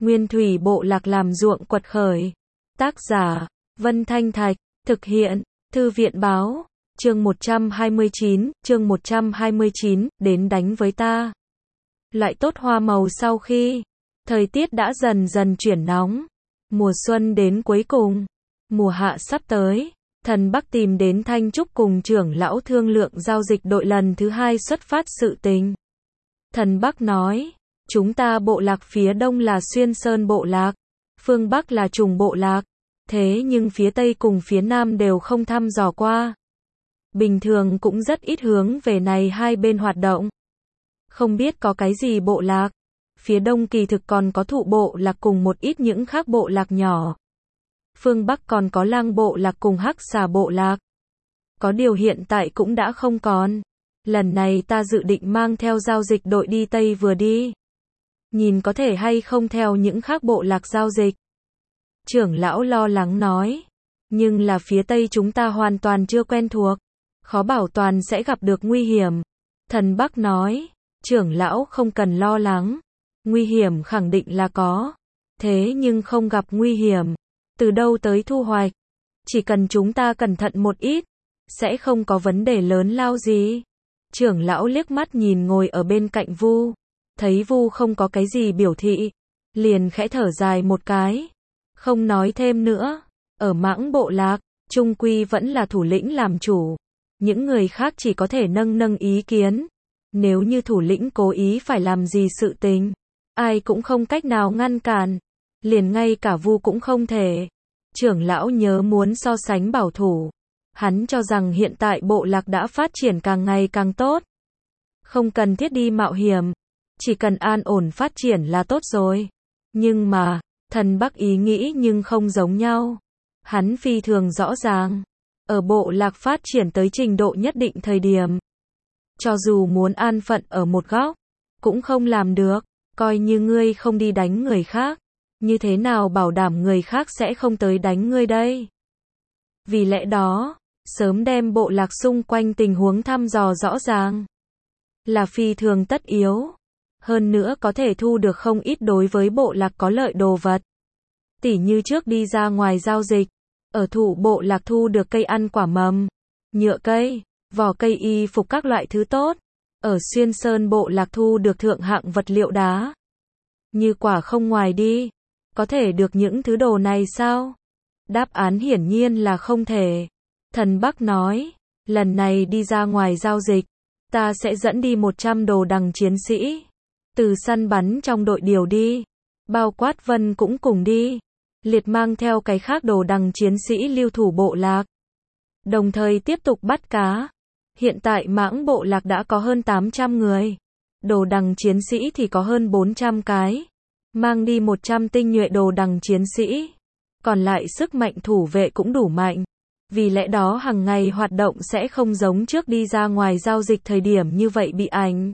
Nguyên thủy bộ lạc làm ruộng quật khởi. Tác giả, Vân Thanh Thạch, thực hiện, Thư viện báo, chương 129, đến đánh với ta. Loại tốt hoa màu sau khi thời tiết đã dần dần chuyển nóng, mùa xuân đến cuối cùng, mùa hạ sắp tới, Thần Bắc tìm đến Thanh Trúc cùng trưởng lão thương lượng giao dịch đội lần thứ 2 xuất phát sự tình. Thần Bắc nói, chúng ta bộ lạc phía đông là Xuyên Sơn bộ lạc, phương Bắc là Trùng bộ lạc, thế nhưng phía Tây cùng phía Nam đều không thăm dò qua. Bình thường cũng rất ít hướng về này hai bên hoạt động. Không biết có cái gì bộ lạc. Phía Đông kỳ thực còn có Thụ bộ lạc cùng một ít những khác bộ lạc nhỏ. Phương Bắc còn có Lang bộ lạc cùng Hắc Xà bộ lạc. Có điều hiện tại cũng đã không còn. Lần này ta dự định mang theo giao dịch đội đi Tây vừa đi. Nhìn có thể hay không theo những khác bộ lạc giao dịch. Trưởng lão lo lắng nói. Nhưng là phía Tây chúng ta hoàn toàn chưa quen thuộc. Khó bảo toàn sẽ gặp được nguy hiểm. Thần Bắc nói. Trưởng lão không cần lo lắng. Nguy hiểm khẳng định là có. Thế nhưng không gặp nguy hiểm. Từ đâu tới thu hoạch. Chỉ cần chúng ta cẩn thận một ít. Sẽ không có vấn đề lớn lao gì. Trưởng lão liếc mắt nhìn ngồi ở bên cạnh Vu. Thấy Vu không có cái gì biểu thị. Liền khẽ thở dài một cái. Không nói thêm nữa. Ở Mãng bộ lạc, trung quy vẫn là thủ lĩnh làm chủ. Những người khác chỉ có thể nâng ý kiến. Nếu như thủ lĩnh cố ý phải làm gì sự tình, ai cũng không cách nào ngăn cản. Liền ngay cả Vu cũng không thể. Trưởng lão nhớ muốn so sánh bảo thủ. Hắn cho rằng hiện tại bộ lạc đã phát triển càng ngày càng tốt. Không cần thiết đi mạo hiểm. Chỉ cần an ổn phát triển là tốt rồi. Nhưng mà, Thần Bắc ý nghĩ nhưng không giống nhau. Hắn phi thường rõ ràng. Ở bộ lạc phát triển tới trình độ nhất định thời điểm. Cho dù muốn an phận ở một góc, cũng không làm được. Coi như ngươi không đi đánh người khác. Như thế nào bảo đảm người khác sẽ không tới đánh ngươi đây? Vì lẽ đó, sớm đem bộ lạc xung quanh tình huống thăm dò rõ ràng. Là phi thường tất yếu. Hơn nữa có thể thu được không ít đối với bộ lạc có lợi đồ vật. Tỉ như trước đi ra ngoài giao dịch. Ở Thụ bộ lạc thu được cây ăn quả mầm, nhựa cây, vỏ cây y phục các loại thứ tốt. Ở Xuyên Sơn bộ lạc thu được thượng hạng vật liệu đá. Như quả không ngoài đi. Có thể được những thứ đồ này sao? Đáp án hiển nhiên là không thể. Thần Bắc nói, lần này đi ra ngoài giao dịch, ta sẽ dẫn đi 100 đồ đằng chiến sĩ. Từ săn bắn trong đội điều đi. Bao quát Vân cũng cùng đi. Liệt mang theo cái khác đồ đằng chiến sĩ lưu thủ bộ lạc. Đồng thời tiếp tục bắt cá. Hiện tại Mãng bộ lạc đã có hơn 800 người. Đồ đằng chiến sĩ thì có hơn 400 cái. Mang đi 100 tinh nhuệ đồ đằng chiến sĩ. Còn lại sức mạnh thủ vệ cũng đủ mạnh. Vì lẽ đó hàng ngày hoạt động sẽ không giống trước đi ra ngoài giao dịch thời điểm như vậy bị ảnh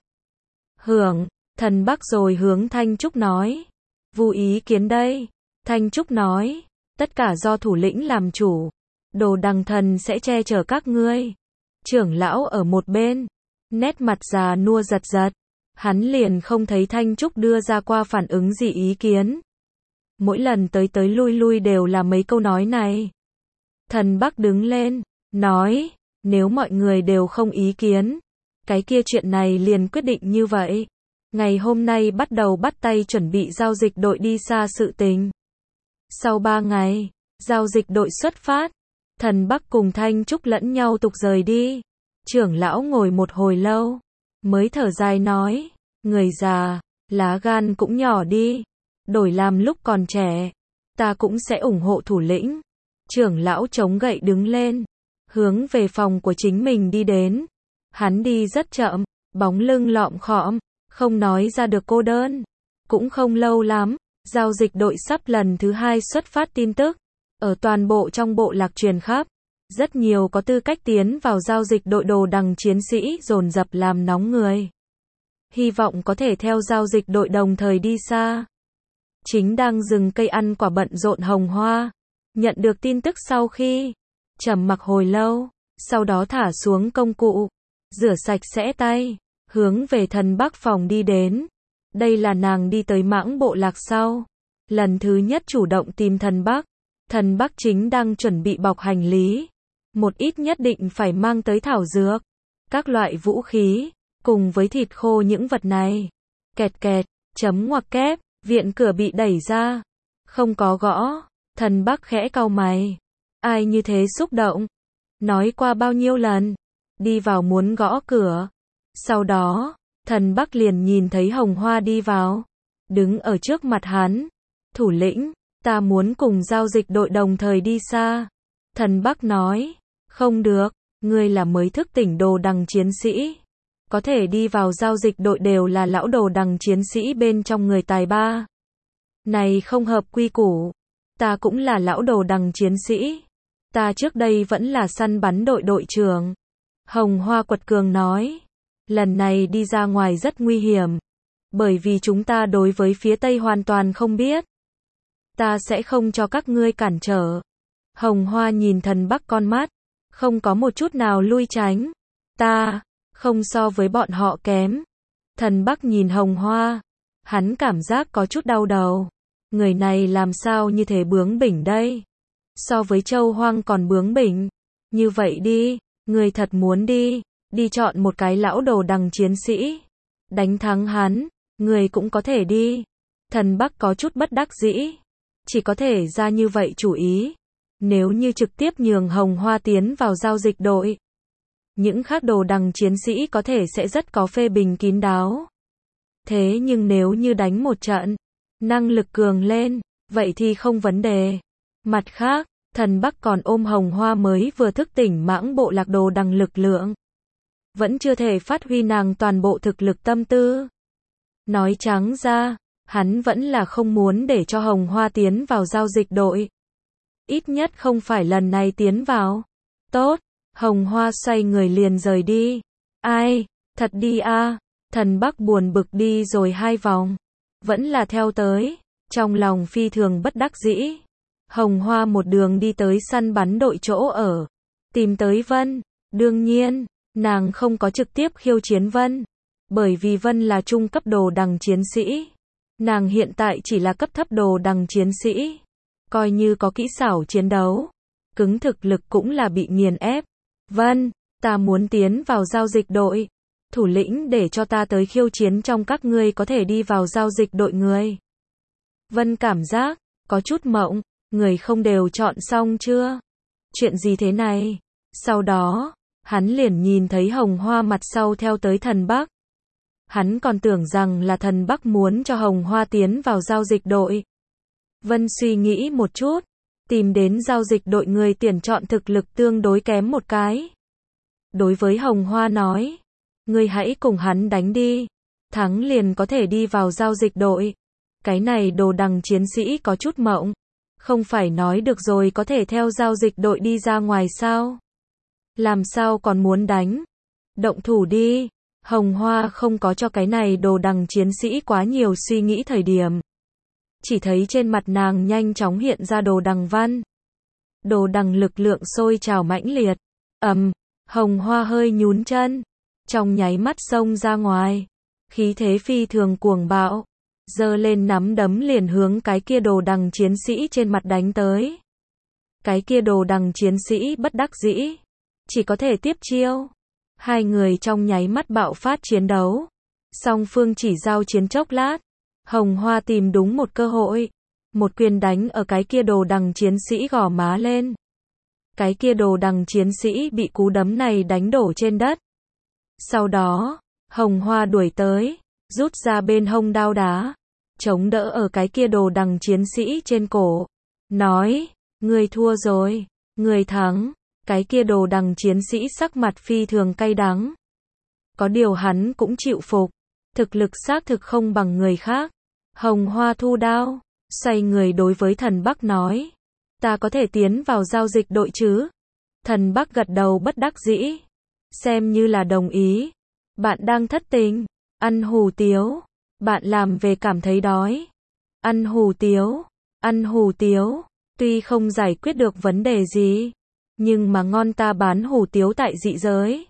hưởng. Thần Bắc rồi hướng Thanh Trúc nói. Vu ý kiến đây. Thanh Trúc nói. Tất cả do thủ lĩnh làm chủ. Đồ đằng thần sẽ che chở các ngươi. Trưởng lão ở một bên. Nét mặt già nua giật giật. Hắn liền không thấy Thanh Trúc đưa ra qua phản ứng gì ý kiến. Mỗi lần tới lui đều là mấy câu nói này. Thần Bắc đứng lên. Nói. Nếu mọi người đều không ý kiến. Cái kia chuyện này liền quyết định như vậy. Ngày hôm nay bắt đầu bắt tay chuẩn bị giao dịch đội đi xa sự tình. Sau 3 ngày, giao dịch đội xuất phát. Thần Bắc cùng Thanh Trúc lẫn nhau tục rời đi. Trưởng lão ngồi một hồi lâu. Mới thở dài nói. Người già, lá gan cũng nhỏ đi. Đổi làm lúc còn trẻ. Ta cũng sẽ ủng hộ thủ lĩnh. Trưởng lão chống gậy đứng lên. Hướng về phòng của chính mình đi đến. Hắn đi rất chậm. Bóng lưng lọm khọm. Không nói ra được cô đơn. Cũng không lâu lắm. Giao dịch đội sắp lần thứ 2 xuất phát tin tức. Ở toàn bộ trong bộ lạc truyền khắp. Rất nhiều có tư cách tiến vào giao dịch đội đồ đằng chiến sĩ dồn dập làm nóng người. Hy vọng có thể theo giao dịch đội đồng thời đi xa. Chính đang rừng cây ăn quả bận rộn Hồng Hoa. Nhận được tin tức sau khi trầm mặc hồi lâu. Sau đó thả xuống công cụ. Rửa sạch sẽ tay. Hướng về Thần Bắc phòng đi đến. Đây là nàng đi tới Mãng bộ lạc sau. lần thứ nhất chủ động tìm thần Bắc. Thần Bắc chính đang chuẩn bị bọc hành lý. Một ít nhất định phải mang tới thảo dược, các loại vũ khí, cùng với thịt khô những vật này. Kẹt kẹt, chấm ngoặc kép, viện cửa bị đẩy ra. Không có gõ, thần Bắc khẽ cau mày. Ai như thế xúc động? Nói qua bao nhiêu lần? Đi vào muốn gõ cửa. Sau đó, thần Bắc liền nhìn thấy Hồng Hoa đi vào. Đứng ở trước mặt hắn. Thủ lĩnh, ta muốn cùng giao dịch đội đồng thời đi xa. Thần Bắc nói, không được, ngươi là mới thức tỉnh đồ đằng chiến sĩ. Có thể đi vào giao dịch đội đều là lão đồ đằng chiến sĩ bên trong người tài ba. Này không hợp quy củ. Ta cũng là lão đồ đằng chiến sĩ. Ta trước đây vẫn là săn bắn đội đội trưởng. Hồng Hoa quật cường nói. Lần này đi ra ngoài rất nguy hiểm. Bởi vì chúng ta đối với phía Tây hoàn toàn không biết. Ta sẽ không cho các ngươi cản trở. Hồng Hoa nhìn thần Bắc con mắt. Không có một chút nào lui tránh. Ta, không so với bọn họ kém. Thần Bắc nhìn Hồng Hoa. Hắn cảm giác có chút đau đầu. Người này làm sao như thế bướng bỉnh đây? So với Châu Hoang còn bướng bỉnh. Như vậy đi, người thật muốn đi chọn một cái lão đồ đằng chiến sĩ. Đánh thắng hắn, người cũng có thể đi. Thần Bắc có chút bất đắc dĩ. Chỉ có thể ra như vậy chủ ý. Nếu như trực tiếp nhường Hồng Hoa tiến vào giao dịch đội. Những khác đồ đằng chiến sĩ có thể sẽ rất có phê bình kín đáo. Thế nhưng nếu như đánh một trận, năng lực cường lên, vậy thì không vấn đề. Mặt khác, thần Bắc còn ôm Hồng Hoa mới vừa thức tỉnh mãng bộ lạc đồ đằng lực lượng. Vẫn chưa thể phát huy nàng toàn bộ thực lực tâm tư. Nói trắng ra, hắn vẫn là không muốn để cho Hồng Hoa tiến vào giao dịch đội. Ít nhất không phải lần này tiến vào. Tốt, Hồng Hoa xoay người liền rời đi. Ai, thật đi a. Thần Bắc buồn bực đi rồi 2 vòng. Vẫn là theo tới, trong lòng phi thường bất đắc dĩ. Hồng Hoa một đường đi tới săn bắn đội chỗ ở. Tìm tới Vân. Đương nhiên, nàng không có trực tiếp khiêu chiến Vân. Bởi vì Vân là trung cấp đồ đằng chiến sĩ. Nàng hiện tại chỉ là cấp thấp đồ đằng chiến sĩ. Coi như có kỹ xảo chiến đấu. Cứng thực lực cũng là bị nghiền ép. Vân, ta muốn tiến vào giao dịch đội. Thủ lĩnh để cho ta tới khiêu chiến trong các ngươi có thể đi vào giao dịch đội người. Vân cảm giác, có chút mộng, người không đều chọn xong chưa? Chuyện gì thế này? Sau đó, hắn liền nhìn thấy Hồng Hoa mặt sau theo tới thần Bắc. Hắn còn tưởng rằng là thần Bắc muốn cho Hồng Hoa tiến vào giao dịch đội. Vân suy nghĩ một chút, tìm đến giao dịch đội người tuyển chọn thực lực tương đối kém một cái. Đối với Hồng Hoa nói, ngươi hãy cùng hắn đánh đi, thắng liền có thể đi vào giao dịch đội. Cái này đồ đằng chiến sĩ có chút mộng, không phải nói được rồi có thể theo giao dịch đội đi ra ngoài sao? Làm sao còn muốn đánh? Động thủ đi. Hồng Hoa không có cho cái này đồ đằng chiến sĩ quá nhiều suy nghĩ thời điểm. Chỉ thấy trên mặt nàng nhanh chóng hiện ra đồ đằng văn. Đồ đằng lực lượng sôi trào mãnh liệt. Hồng Hoa hơi nhún chân. Trong nháy mắt xông ra ngoài. Khí thế phi thường cuồng bạo. Giơ lên nắm đấm liền hướng cái kia đồ đằng chiến sĩ trên mặt đánh tới. Cái kia đồ đằng chiến sĩ bất đắc dĩ. Chỉ có thể tiếp chiêu. Hai người trong nháy mắt bạo phát chiến đấu. Song phương chỉ giao chiến chốc lát. Hồng Hoa tìm đúng một cơ hội. Một quyền đánh ở cái kia đồ đằng chiến sĩ gò má lên. Cái kia đồ đằng chiến sĩ bị cú đấm này đánh đổ trên đất. Sau đó, Hồng Hoa đuổi tới, rút ra bên hông đao đá, chống đỡ ở cái kia đồ đằng chiến sĩ trên cổ. Nói, ngươi thua rồi, ngươi thắng. Cái kia đồ đằng chiến sĩ sắc mặt phi thường cay đắng. Có điều hắn cũng chịu phục. Thực lực xác thực không bằng người khác. Hồng Hoa thu đao, xoay người đối với thần Bắc nói. Ta có thể tiến vào giao dịch đội chứ? Thần Bắc gật đầu bất đắc dĩ. Xem như là đồng ý. Bạn đang thất tình. Ăn hủ tiếu. Bạn làm về cảm thấy đói. Ăn hủ tiếu. Ăn hủ tiếu. Tuy không giải quyết được vấn đề gì. Nhưng mà ngon ta bán hủ tiếu tại dị giới.